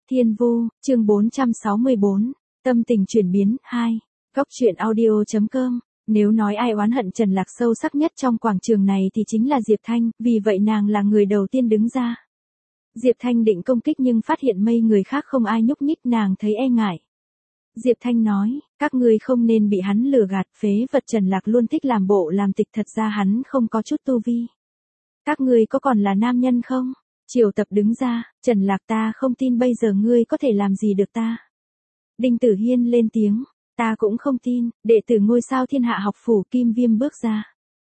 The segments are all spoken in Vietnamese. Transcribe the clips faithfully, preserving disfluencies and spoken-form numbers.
Thiên Vu, chương bốn trăm sáu mươi bốn, tâm tình chuyển biến, hai. Góc truyện audio chấm com. Nếu nói ai oán hận Trần Lạc sâu sắc nhất trong quảng trường này thì chính là Diệp Thanh, vì vậy nàng là người đầu tiên đứng ra. Diệp Thanh định công kích nhưng phát hiện mấy người khác không ai nhúc nhích, nàng thấy e ngại. Diệp Thanh nói, các ngươi không nên bị hắn lừa gạt, phế vật Trần Lạc luôn thích làm bộ làm tịch, thật ra hắn không có chút tu vi. Các ngươi có còn là nam nhân không? Triều Tập đứng ra, Trần Lạc, ta không tin bây giờ ngươi có thể làm gì được ta. Đinh Tử Hiên lên tiếng, ta cũng không tin. Đệ tử ngôi sao thiên hạ học phủ Kim Viêm bước ra.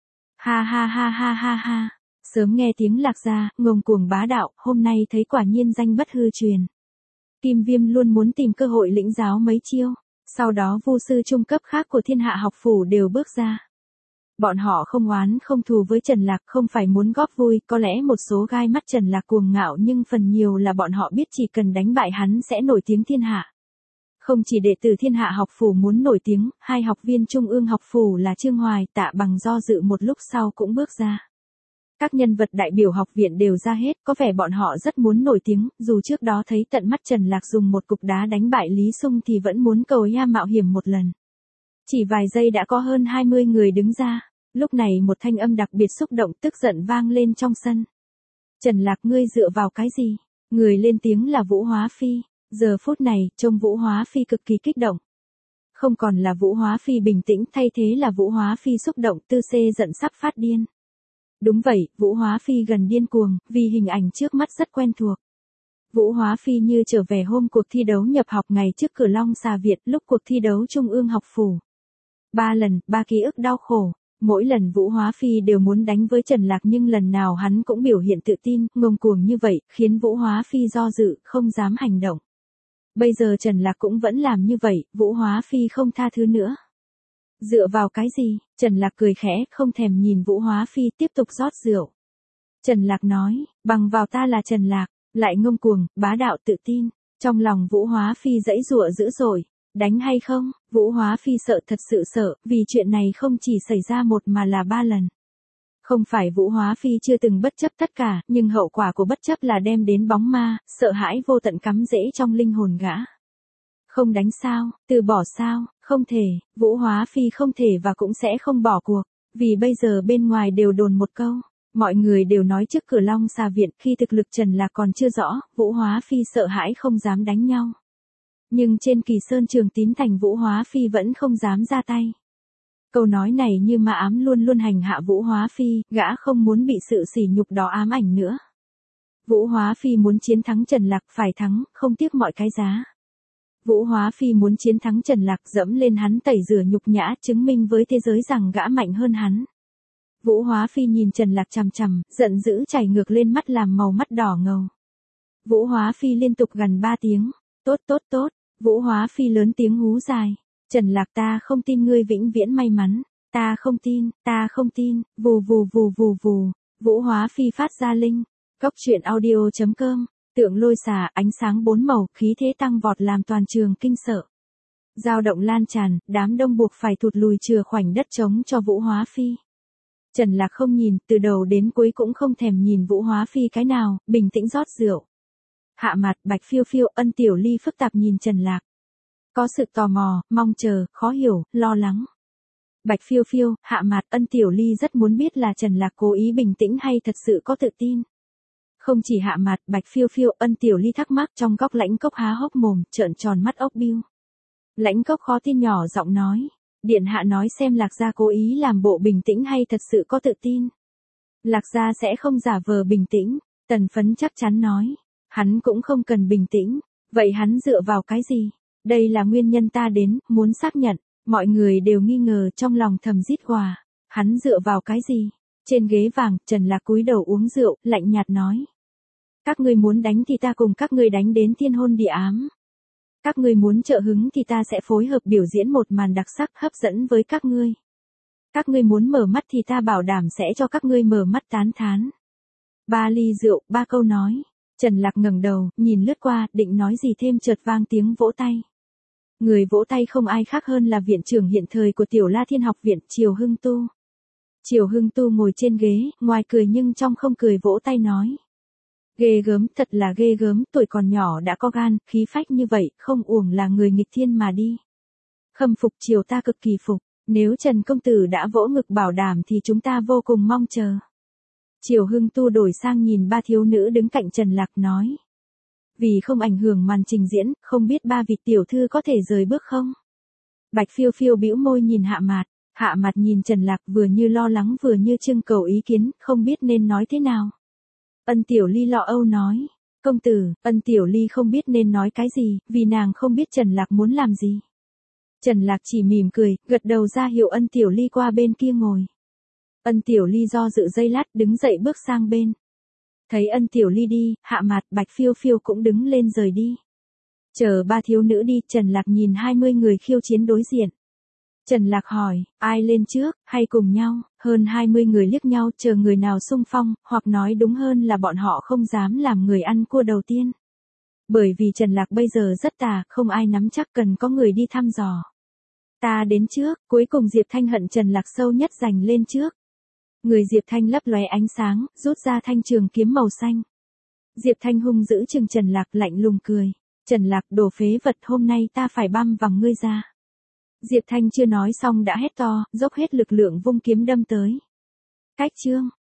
Ha ha ha ha ha ha, sớm nghe tiếng Lạc gia, ngông cuồng bá đạo, hôm nay thấy quả nhiên danh bất hư truyền. Kim Viêm luôn muốn tìm cơ hội lĩnh giáo mấy chiêu, sau đó vu sư trung cấp khác của thiên hạ học phủ đều bước ra. Bọn họ không oán không thù với Trần Lạc, không phải muốn góp vui, có lẽ một số gai mắt Trần Lạc cuồng ngạo nhưng phần nhiều là bọn họ biết chỉ cần đánh bại hắn sẽ nổi tiếng thiên hạ. Không chỉ đệ tử thiên hạ học phủ muốn nổi tiếng, hai học viên trung ương học phủ là Trương Hoài, Tạ Bằng do dự một lúc sau cũng bước ra. Các nhân vật đại biểu học viện đều ra hết, có vẻ bọn họ rất muốn nổi tiếng, dù trước đó thấy tận mắt Trần Lạc dùng một cục đá đánh bại Lý Sung thì vẫn muốn cầu ya mạo hiểm một lần. Chỉ vài giây đã có hơn hai mươi người đứng ra, lúc này một thanh âm đặc biệt xúc động tức giận vang lên trong sân. Trần Lạc, ngươi dựa vào cái gì? Người lên tiếng là Vũ Hóa Phi, giờ phút này, trông Vũ Hóa Phi cực kỳ kích động. Không còn là Vũ Hóa Phi bình tĩnh, thay thế là Vũ Hóa Phi xúc động, tư xê giận sắp phát điên. Đúng vậy, Vũ Hóa Phi gần điên cuồng, vì hình ảnh trước mắt rất quen thuộc. Vũ Hóa Phi như trở về hôm cuộc thi đấu nhập học ngày trước cửa Long Xà Việt, lúc cuộc thi đấu trung ương học phủ. Ba lần, ba ký ức đau khổ. Mỗi lần Vũ Hóa Phi đều muốn đánh với Trần Lạc nhưng lần nào hắn cũng biểu hiện tự tin, ngông cuồng như vậy, khiến Vũ Hóa Phi do dự, không dám hành động. Bây giờ Trần Lạc cũng vẫn làm như vậy, Vũ Hóa Phi không tha thứ nữa. Dựa vào cái gì? Trần Lạc cười khẽ, không thèm nhìn Vũ Hóa Phi, tiếp tục rót rượu. Trần Lạc nói, bằng vào ta là Trần Lạc, lại ngông cuồng, bá đạo tự tin. Trong lòng Vũ Hóa Phi giãy giụa dữ dội. Đánh hay không? Vũ Hóa Phi sợ, thật sự sợ, vì chuyện này không chỉ xảy ra một mà là ba lần. Không phải Vũ Hóa Phi chưa từng bất chấp tất cả, nhưng hậu quả của bất chấp là đem đến bóng ma, sợ hãi vô tận cắm rễ trong linh hồn gã. Không đánh sao, từ bỏ sao, không thể, Vũ Hóa Phi không thể và cũng sẽ không bỏ cuộc, vì bây giờ bên ngoài đều đồn một câu. Mọi người đều nói trước cửa Long Xà Viện khi thực lực Trần Lạc còn chưa rõ, Vũ Hóa Phi sợ hãi không dám đánh nhau. Nhưng trên Kỳ Sơn Trường Tín Thành Vũ Hóa Phi vẫn không dám ra tay. Câu nói này như ma ám luôn luôn hành hạ Vũ Hóa Phi, gã không muốn bị sự sỉ nhục đó ám ảnh nữa. Vũ Hóa Phi muốn chiến thắng Trần Lạc, phải thắng, không tiếc mọi cái giá. Vũ Hóa Phi muốn chiến thắng Trần Lạc, dẫm lên hắn tẩy rửa nhục nhã, chứng minh với thế giới rằng gã mạnh hơn hắn. Vũ Hóa Phi nhìn Trần Lạc chằm chằm, giận dữ chảy ngược lên mắt làm màu mắt đỏ ngầu. Vũ Hóa Phi liên tục gằn ba tiếng, tốt tốt tốt. Vũ Hóa Phi lớn tiếng hú dài. Trần Lạc, ta không tin ngươi vĩnh viễn may mắn. Ta không tin, ta không tin, vù vù vù vù vù. Vũ Hóa Phi phát ra linh. Góc truyện audio chấm com. Tượng lôi xả, ánh sáng bốn màu, khí thế tăng vọt làm toàn trường kinh sợ. Dao động lan tràn, đám đông buộc phải thụt lùi chừa khoảnh đất trống cho Vũ Hóa Phi. Trần Lạc không nhìn, từ đầu đến cuối cũng không thèm nhìn Vũ Hóa Phi cái nào, bình tĩnh rót rượu. Hạ Mặt, Bạch Phiêu Phiêu, Ân Tiểu Ly phức tạp nhìn Trần Lạc. Có sự tò mò, mong chờ, khó hiểu, lo lắng. Bạch Phiêu Phiêu, Hạ Mặt, Ân Tiểu Ly rất muốn biết là Trần Lạc cố ý bình tĩnh hay thật sự có tự tin. Không chỉ Hạ Mặt, Bạch Phiêu Phiêu, Ân Tiểu Ly thắc mắc, trong góc Lãnh Cốc há hốc mồm, trợn tròn mắt ốc biu. Lãnh Cốc khó tin nhỏ giọng nói, điện hạ nói xem Lạc gia cố ý làm bộ bình tĩnh hay thật sự có tự tin. Lạc gia sẽ không giả vờ bình tĩnh, Tần Phấn chắc chắn nói. Hắn cũng không cần bình tĩnh, vậy hắn dựa vào cái gì? Đây là nguyên nhân ta đến, muốn xác nhận, mọi người đều nghi ngờ trong lòng thầm rít gòa. Hắn dựa vào cái gì? Trên ghế vàng, Trần Lạc cúi đầu uống rượu, lạnh nhạt nói. Các ngươi muốn đánh thì ta cùng các ngươi đánh đến thiên hôn địa ám. Các ngươi muốn trợ hứng thì ta sẽ phối hợp biểu diễn một màn đặc sắc hấp dẫn với các ngươi. Các ngươi muốn mở mắt thì ta bảo đảm sẽ cho các ngươi mở mắt tán thán. Ba ly rượu, ba câu nói. Trần Lạc ngẩng đầu, nhìn lướt qua, định nói gì thêm chợt vang tiếng vỗ tay. Người vỗ tay không ai khác hơn là viện trưởng hiện thời của Tiểu La Thiên Học Viện, Triều Hưng Tu. Triều Hưng Tu ngồi trên ghế, ngoài cười nhưng trong không cười vỗ tay nói. Ghê gớm, thật là ghê gớm, tuổi còn nhỏ đã có gan, khí phách như vậy, không uổng là người nghịch thiên mà đi. Khâm phục, chiều ta cực kỳ phục, nếu Trần công tử đã vỗ ngực bảo đảm thì chúng ta vô cùng mong chờ. Triều Hưng Tu đổi sang nhìn ba thiếu nữ đứng cạnh Trần Lạc nói. Vì không ảnh hưởng màn trình diễn, không biết ba vị tiểu thư có thể rời bước không? Bạch Phiêu Phiêu bĩu môi nhìn Hạ Mạt, Hạ Mạt nhìn Trần Lạc vừa như lo lắng vừa như trưng cầu ý kiến, không biết nên nói thế nào. Ân Tiểu Ly lo âu nói, công tử, Ân Tiểu Ly không biết nên nói cái gì, vì nàng không biết Trần Lạc muốn làm gì. Trần Lạc chỉ mỉm cười, gật đầu ra hiệu Ân Tiểu Ly qua bên kia ngồi. Ân Tiểu Ly do dự giây lát đứng dậy bước sang bên. Thấy Ân Tiểu Ly đi, Hạ Mạt, Bạch Phiêu Phiêu cũng đứng lên rời đi. Chờ ba thiếu nữ đi, Trần Lạc nhìn hai mươi người khiêu chiến đối diện. Trần Lạc hỏi, ai lên trước, hay cùng nhau, hơn hai mươi người liếc nhau chờ người nào xung phong, hoặc nói đúng hơn là bọn họ không dám làm người ăn cua đầu tiên. Bởi vì Trần Lạc bây giờ rất tà, không ai nắm chắc, cần có người đi thăm dò. Ta đến trước, cuối cùng Diệp Thanh hận Trần Lạc sâu nhất giành lên trước. Người Diệp Thanh lấp lóe ánh sáng, rút ra thanh trường kiếm màu xanh. Diệp Thanh hung dữ chừng Trần Lạc lạnh lùng cười. Trần Lạc, đồ phế vật, hôm nay ta phải băm vằm ngươi ra. Diệp Thanh chưa nói xong đã hét to, dốc hết lực lượng vung kiếm đâm tới. Cách chương.